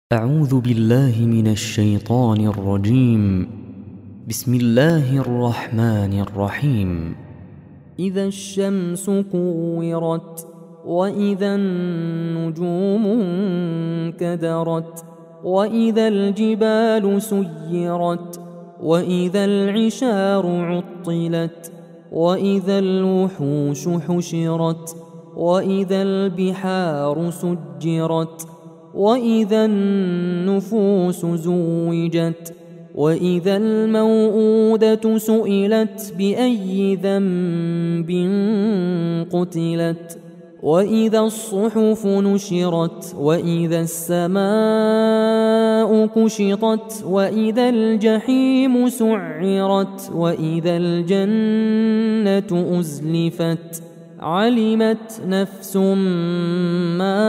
أعوذ بالله من الشيطان الرجيم. بسم الله الرحمن الرحيم. إذا الشمس كورت وإذا النجوم انكدرت وإذا الجبال سيرت وإذا العشار عطلت وإذا الوحوش حشرت وإذا البحار سجرت وإذا النفوس زوجت وإذا الموءودة سئلت بأي ذنب قتلت وإذا الصحف نشرت وإذا السماء كشطت وإذا الجحيم سعرت وإذا الجنة أزلفت علمت نفس ما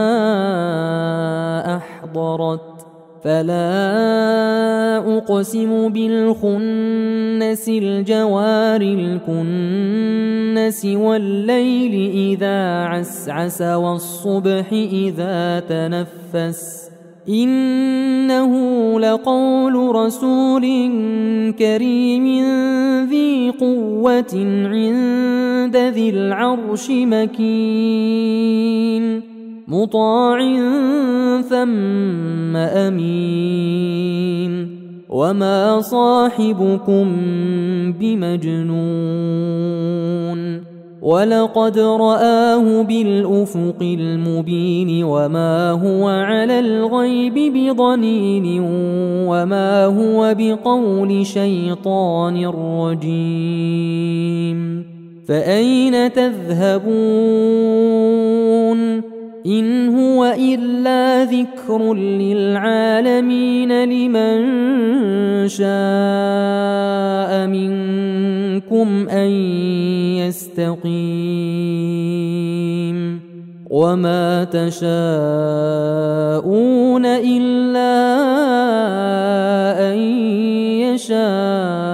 أحضرت فلا أقسم بالخنس الجوار الكنس والليل إذا عسعس والصبح إذا تنفس إنه لقول رسول كريم ذي قوة عند ذي العرش مكين مطاع ثم أمين وما صاحبكم بمجنون ولقد رآه بالأفق المبين وما هو على الغيب بضنين وما هو بقول شيطان رجيم فأين تذهبون إن هو إلا ذكر للعالمين لمن شاء منكم أن يستقيم وما تشاءون إلا أن يشاء